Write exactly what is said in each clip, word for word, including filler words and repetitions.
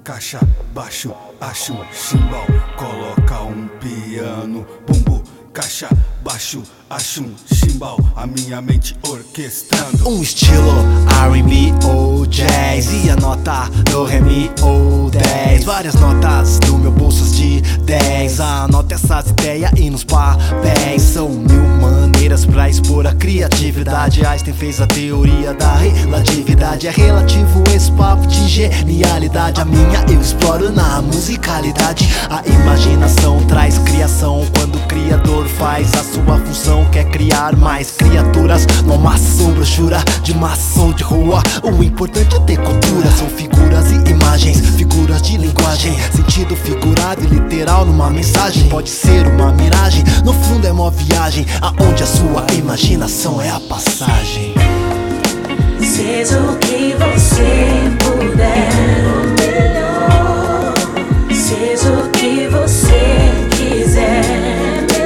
caixa, baixo, acho um chimbal, coloca um piano, bumbo, caixa, baixo, acho um chimbal, a minha mente orquestrando um estilo R and B ou jazz, e a nota do ré mi ou dez. Várias notas no meu bolso de dez. Anota essas ideias e nos papéis. São mil maneiras pra expor a criatividade. Einstein fez a teoria da relatividade. É relativo esse papo de genialidade. A minha eu exploro na musicalidade. A imaginação traz criação quando o criador faz a sua função, quer criar mais criaturas numa brochura de maçom de rua. O importante é ter cultura. São figuras e imagens, figuras de linguagem, sentido figurado e literal numa mensagem. Pode ser uma miragem, no fundo é uma viagem, aonde a sua imaginação é a passagem. Seja o que você puder, melhor. Seja o que você quiser.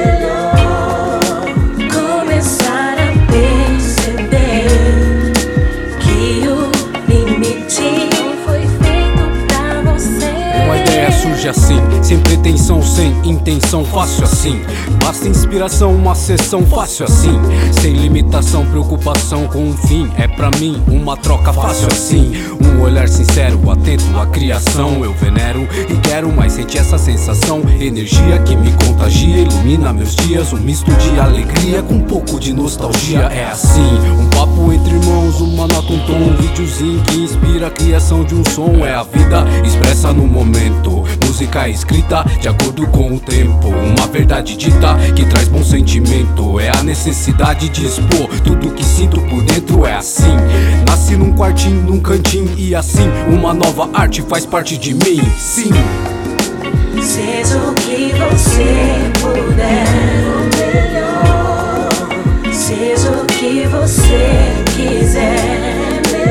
Surge assim, sem pretensão, sem intenção, fácil assim. Basta inspiração, uma sessão, fácil assim. Sem limitação, preocupação com um fim. É pra mim uma troca fácil assim. Um olhar sincero, atento à criação. Eu venero e quero mais sentir essa sensação. Energia que me contagia, ilumina meus dias. Um misto de alegria com um pouco de nostalgia. É assim, um papo entre irmãos, uma nota, um tom, um videozinho que inspira a criação de um som. É a vida expressa no momento. Música escrita de acordo com o tempo. Uma verdade dita que traz bom sentimento. É a necessidade de expor tudo que sinto por dentro. É assim, nasci num quartinho, num cantinho. E assim, uma nova arte faz parte de mim. Sim. Seja o que você puder, melhor. Seja o que você quiser.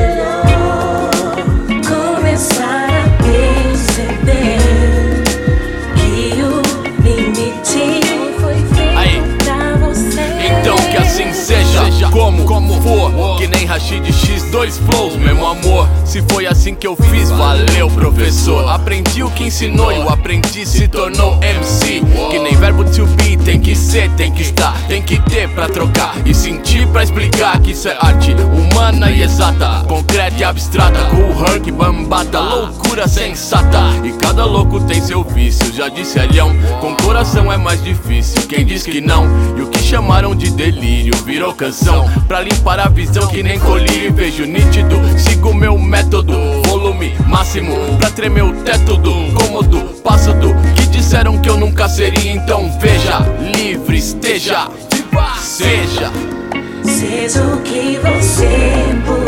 Como, como for, que nem Rashid X, dois flows, mesmo amor. Se foi assim que eu fiz, valeu professor. Aprendi o que ensinou e o aprendiz se tornou M C. Que nem verbo to be, tem que ser, tem que estar, tem que ter pra trocar e sentir pra explicar que isso é arte humana e exata, concreta e abstrata. Cool Herc, bambata, loucura sensata. E cada louco tem seu vício, já disse Alhão. Com coração é mais difícil, quem diz que não? E o que chamaram de delírio virou canção. Pra limpar a visão que nem colírio, vejo nítido. Sigo meu método, volume máximo pra tremer o teto do cômodo. Passo do que disseram que eu nunca seria. Então veja, livre esteja, seja. Seja o que você puder.